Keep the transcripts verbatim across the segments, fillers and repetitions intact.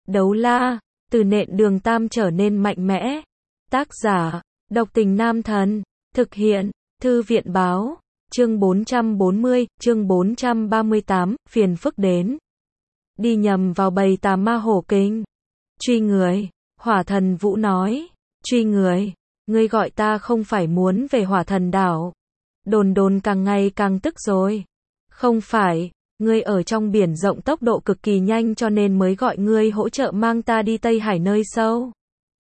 Đấu la, từ nện đường tam trở nên mạnh mẽ. Tác giả, độc tình nam thần. Thực hiện, thư viện báo. Chương bốn trăm bốn mươi, chương bốn trăm ba mươi tám, phiền phức đến. Đi nhầm vào bầy tà ma hổ kinh. Truy người, hỏa thần Vũ nói. Truy người, ngươi gọi ta không phải muốn về hỏa thần đảo. Đồn đồn càng ngày càng tức rồi. Không phải, ngươi ở trong biển rộng tốc độ cực kỳ nhanh cho nên mới gọi ngươi hỗ trợ mang ta đi Tây Hải nơi sâu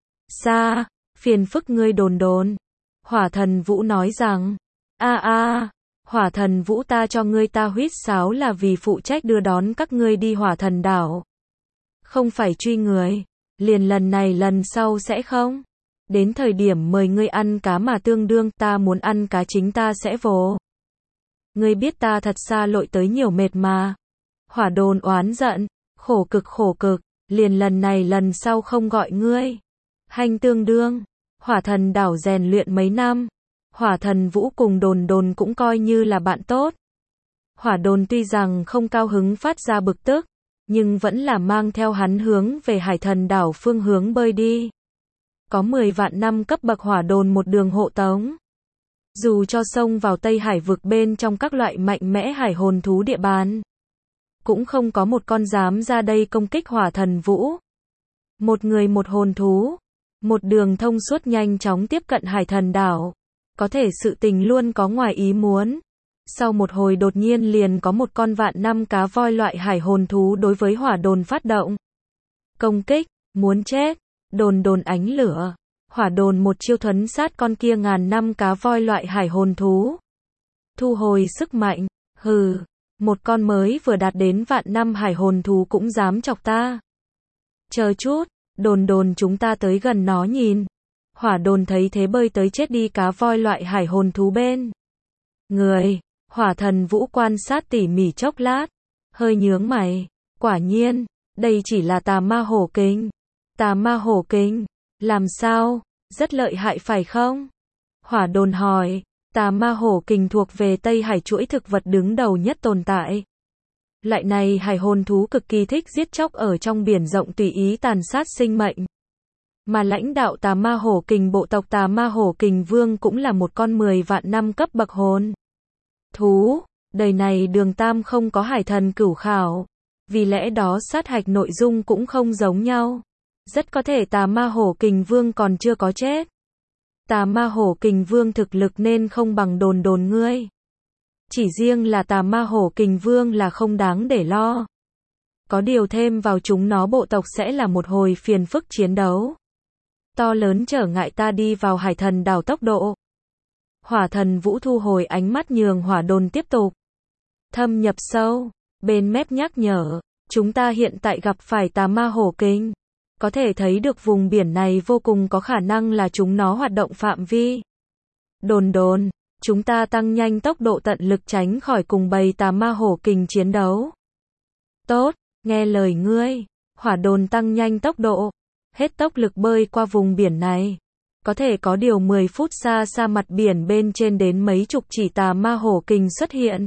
xa, phiền phức ngươi đồn đồn. Hỏa thần Vũ nói rằng, a a, hỏa thần Vũ ta cho ngươi ta huýt sáo là vì phụ trách đưa đón các ngươi đi hỏa thần đảo. Không phải truy người, liền lần này lần sau sẽ không. Đến thời điểm mời ngươi ăn cá mà tương đương ta muốn ăn cá chính ta sẽ vồ. Ngươi biết ta thật xa lội tới nhiều mệt mà. Hỏa đồn oán giận, khổ cực khổ cực, liền lần này lần sau không gọi ngươi. Hành tương đương, hỏa thần đảo rèn luyện mấy năm. Hỏa thần Vũ cùng đồn đồn cũng coi như là bạn tốt. Hỏa đồn tuy rằng không cao hứng phát ra bực tức, nhưng vẫn là mang theo hắn hướng về hải thần đảo phương hướng bơi đi. Có mười vạn năm cấp bậc hỏa đồn một đường hộ tống. Dù cho xông vào Tây Hải vực bên trong các loại mạnh mẽ hải hồn thú địa bàn, cũng không có một con dám ra đây công kích hỏa thần Vũ. Một người một hồn thú, một đường thông suốt nhanh chóng tiếp cận hải thần đảo. Có thể sự tình luôn có ngoài ý muốn. Sau một hồi đột nhiên liền có một con vạn năm cá voi loại hải hồn thú đối với hỏa đồn phát động. Công kích, muốn chết, đồn đồn ánh lửa. Hỏa đồn một chiêu thuấn sát con kia ngàn năm cá voi loại hải hồn thú. Thu hồi sức mạnh, hừ, một con mới vừa đạt đến vạn năm hải hồn thú cũng dám chọc ta. Chờ chút, đồn đồn chúng ta tới gần nó nhìn. Hỏa đồn thấy thế bơi tới chết đi cá voi loại hải hồn thú bên. Người, hỏa thần Vũ quan sát tỉ mỉ chốc lát, hơi nhướng mày, quả nhiên, đây chỉ là tà ma hổ kinh. Tà ma hổ kinh, làm sao, rất lợi hại phải không? Hỏa đồn hỏi, tà ma hổ kinh thuộc về Tây Hải chuỗi thực vật đứng đầu nhất tồn tại. Loại này hải hồn thú cực kỳ thích giết chóc ở trong biển rộng tùy ý tàn sát sinh mệnh. Mà lãnh đạo tà ma hổ kình bộ tộc tà ma hổ kình vương cũng là một con mười vạn năm cấp bậc hồn thú. Đời này đường tam không có hải thần cửu khảo, vì lẽ đó sát hạch nội dung cũng không giống nhau. Rất có thể tà ma hổ kình vương còn chưa có chết. Tà ma hổ kình vương thực lực nên không bằng đồn đồn ngươi. Chỉ riêng là tà ma hổ kình vương là không đáng để lo. Có điều thêm vào chúng nó bộ tộc sẽ là một hồi phiền phức chiến đấu. To lớn trở ngại ta đi vào hải thần đảo tốc độ. Hỏa thần Vũ thu hồi ánh mắt nhường hỏa đồn tiếp tục. Thâm nhập sâu, bên mép nhắc nhở, chúng ta hiện tại gặp phải tà ma hổ kinh. Có thể thấy được vùng biển này vô cùng có khả năng là chúng nó hoạt động phạm vi. Đồn đồn, chúng ta tăng nhanh tốc độ tận lực tránh khỏi cùng bầy tà ma hổ kinh chiến đấu. Tốt, nghe lời ngươi, hỏa đồn tăng nhanh tốc độ. Hết tốc lực bơi qua vùng biển này. Có thể có điều mười phút xa xa mặt biển bên trên đến mấy chục chỉ tà ma hổ kình xuất hiện.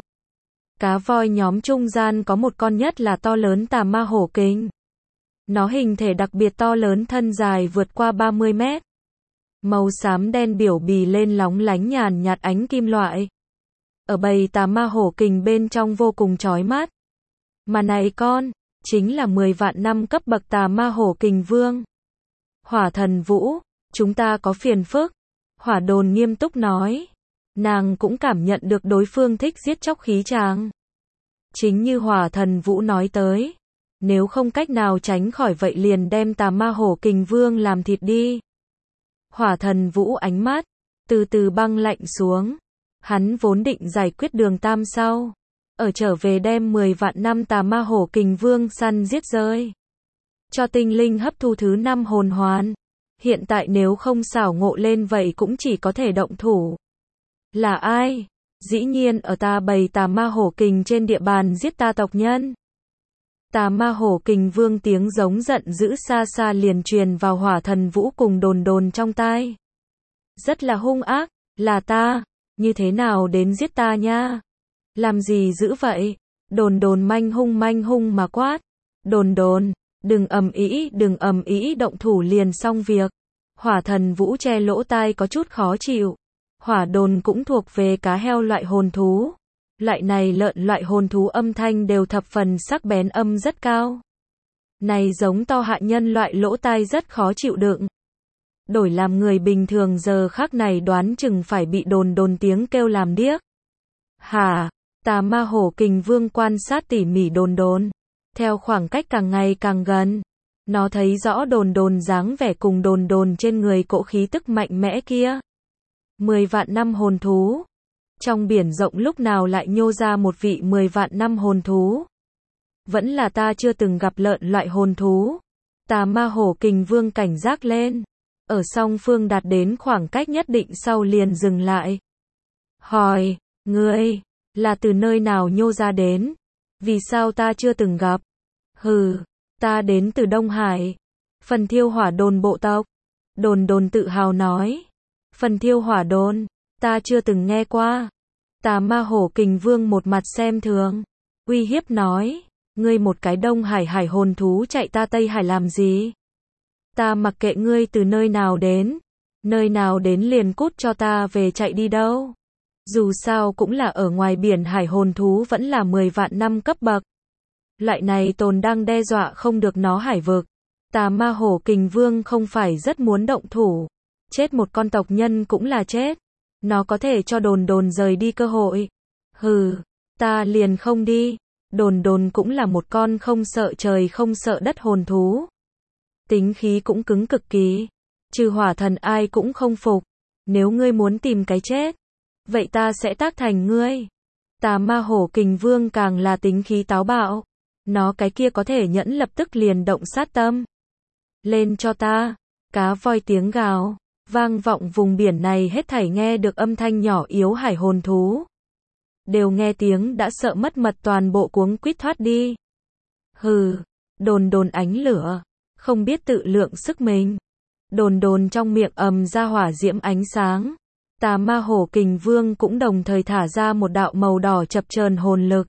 Cá voi nhóm trung gian có một con nhất là to lớn tà ma hổ kình. Nó hình thể đặc biệt to lớn, thân dài vượt qua ba mươi mét. Màu xám đen biểu bì lên lóng lánh nhàn nhạt ánh kim loại. Ở bầy tà ma hổ kình bên trong vô cùng chói mắt. Mà này con, chính là mười vạn năm cấp bậc tà ma hổ kình vương. Hỏa thần Vũ, chúng ta có phiền phức. Hỏa đồn nghiêm túc nói. Nàng cũng cảm nhận được đối phương thích giết chóc khí tràng. Chính như hỏa thần Vũ nói tới. Nếu không cách nào tránh khỏi vậy liền đem tà ma hổ kình vương làm thịt đi. Hỏa thần Vũ ánh mắt, từ từ băng lạnh xuống. Hắn vốn định giải quyết đường tam sau. Ở trở về đem mười vạn năm tà ma hổ kình vương săn giết rơi. Cho tinh linh hấp thu thứ năm hồn hoàn. Hiện tại nếu không xảo ngộ lên vậy cũng chỉ có thể động thủ. Là ai? Dĩ nhiên ở ta bầy tà ma hổ kình trên địa bàn giết ta tộc nhân. Tà ma hổ kình vương tiếng giống giận dữ xa xa liền truyền vào hỏa thần Vũ cùng đồn đồn trong tai. Rất là hung ác, là ta, như thế nào đến giết ta nha? Làm gì dữ vậy? Đồn đồn manh hung manh hung mà quát. Đồn đồn, Đừng ầm ĩ, đừng ầm ĩ, động thủ liền xong việc. Hỏa thần vũ che lỗ tai có chút khó chịu. Hỏa đồn cũng thuộc về cá heo loại hồn thú. Loại này lợn loại hồn thú âm thanh đều thập phần sắc bén, âm rất cao. Này giống to hạ nhân loại lỗ tai rất khó chịu đựng. Đổi làm người bình thường giờ khắc này đoán chừng phải bị đồn đồn tiếng kêu làm điếc. Hả? Tà ma hổ kình vương quan sát tỉ mỉ đồn đồn. Theo khoảng cách càng ngày càng gần, nó thấy rõ đồn đồn dáng vẻ cùng đồn đồn trên người cỗ khí tức mạnh mẽ kia. Mười vạn năm hồn thú. Trong biển rộng lúc nào lại nhô ra một vị mười vạn năm hồn thú. Vẫn là ta chưa từng gặp lợn loại hồn thú. Tà ma hổ kình vương cảnh giác lên. Ở song phương đạt đến khoảng cách nhất định sau liền dừng lại. Hỏi, ngươi, là từ nơi nào nhô ra đến? Vì sao ta chưa từng gặp? Hừ, ta đến từ Đông Hải. Phần thiêu hỏa đồn bộ tộc. Đồn đồn tự hào nói. Phần thiêu hỏa đồn, ta chưa từng nghe qua. Tà ma hổ kình vương một mặt xem thường. Uy hiếp nói, ngươi một cái Đông Hải hải hồn thú chạy ta Tây Hải làm gì? Ta mặc kệ ngươi từ nơi nào đến. Nơi nào đến liền cút cho ta về, chạy đi đâu? Dù sao cũng là ở ngoài biển, hải hồn thú vẫn là mười vạn năm cấp bậc. Loại này tồn đang đe dọa không được nó hải vực. Tà ma hổ kình vương không phải rất muốn động thủ. Chết một con tộc nhân cũng là chết. Nó có thể cho đồn đồn rời đi cơ hội. Hừ, ta liền không đi. Đồn đồn cũng là một con không sợ trời không sợ đất hồn thú. Tính khí cũng cứng cực kỳ. Trừ hỏa thần ai cũng không phục. Nếu ngươi muốn tìm cái chết, vậy ta sẽ tác thành ngươi. Tà ma hổ kình vương càng là tính khí táo bạo. Nó cái kia có thể nhẫn lập tức liền động sát tâm. Lên cho ta. Cá voi tiếng gào vang vọng vùng biển này, hết thảy nghe được âm thanh nhỏ yếu hải hồn thú. Đều nghe tiếng đã sợ mất mật, toàn bộ cuống quýt thoát đi. Hừ, đồn đồn ánh lửa. Không biết tự lượng sức mình. Đồn đồn trong miệng ầm ra hỏa diễm ánh sáng. Tà ma hổ kình vương cũng đồng thời thả ra một đạo màu đỏ chập chờn hồn lực.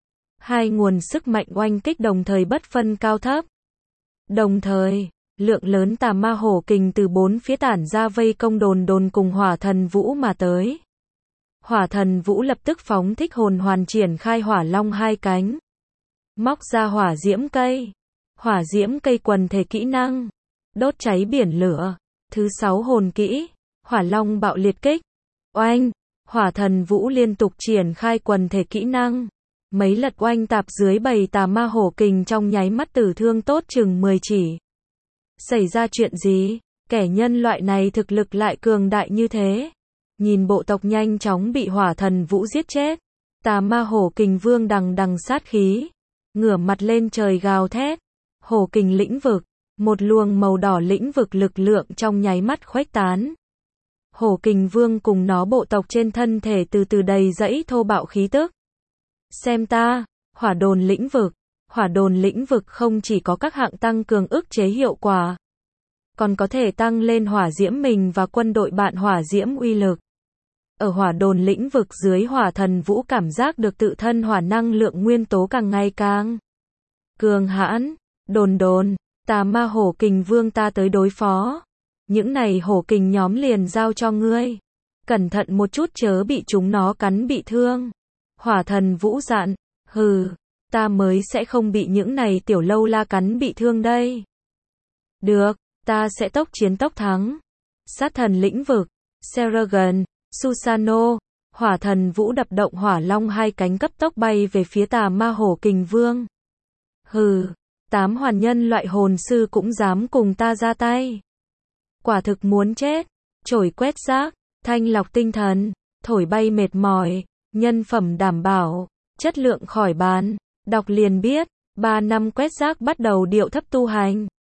Hai nguồn sức mạnh oanh kích đồng thời bất phân cao thấp. Đồng thời, lượng lớn tà ma hổ kình từ bốn phía tản ra vây công đồn đồn cùng hỏa thần vũ mà tới. Hỏa thần vũ lập tức phóng thích hồn hoàn, triển khai hỏa long hai cánh. Móc ra hỏa diễm cây. Hỏa diễm cây quần thể kỹ năng. Đốt cháy biển lửa. Thứ sáu hồn kỹ. Hỏa long bạo liệt kích. Oanh. Hỏa thần vũ liên tục triển khai quần thể kỹ năng. Mấy lật oanh tạp dưới bầy tà ma hổ kình, trong nháy mắt tử thương tốt chừng mười chỉ. Xảy ra chuyện gì? Kẻ nhân loại này thực lực lại cường đại như thế. Nhìn bộ tộc nhanh chóng bị hỏa thần vũ giết chết. Tà ma hổ kình vương đằng đằng sát khí. Ngửa mặt lên trời gào thét. Hổ kình lĩnh vực. Một luồng màu đỏ lĩnh vực lực lượng trong nháy mắt khuếch tán. Hổ kình vương cùng nó bộ tộc trên thân thể từ từ đầy dẫy thô bạo khí tức. Xem ta, hỏa đồn lĩnh vực. Hỏa đồn lĩnh vực không chỉ có các hạng tăng cường ức chế hiệu quả, còn có thể tăng lên hỏa diễm mình và quân đội bạn hỏa diễm uy lực. Ở hỏa đồn lĩnh vực dưới, hỏa thần vũ cảm giác được tự thân hỏa năng lượng nguyên tố càng ngày càng cường hãn. Đồn đồn, tà ma hổ kình vương ta tới đối phó. Những này hổ kình nhóm liền giao cho ngươi. Cẩn thận một chút chớ bị chúng nó cắn bị thương. Hỏa thần vũ dặn. Hừ, ta mới sẽ không bị những này tiểu lâu la cắn bị thương đây. Được, ta sẽ tốc chiến tốc thắng. Sát thần lĩnh vực. Seragon, Susano. Hỏa thần vũ đập động hỏa long hai cánh, cấp tốc bay về phía tà ma hổ kình vương. Hừ, tám hoàn nhân loại hồn sư cũng dám cùng ta ra tay. Quả thực muốn chết. Chổi quét rác, thanh lọc tinh thần, thổi bay mệt mỏi, nhân phẩm đảm bảo, chất lượng khỏi bàn. Đọc liền biết, ba năm quét rác bắt đầu điệu thấp tu hành.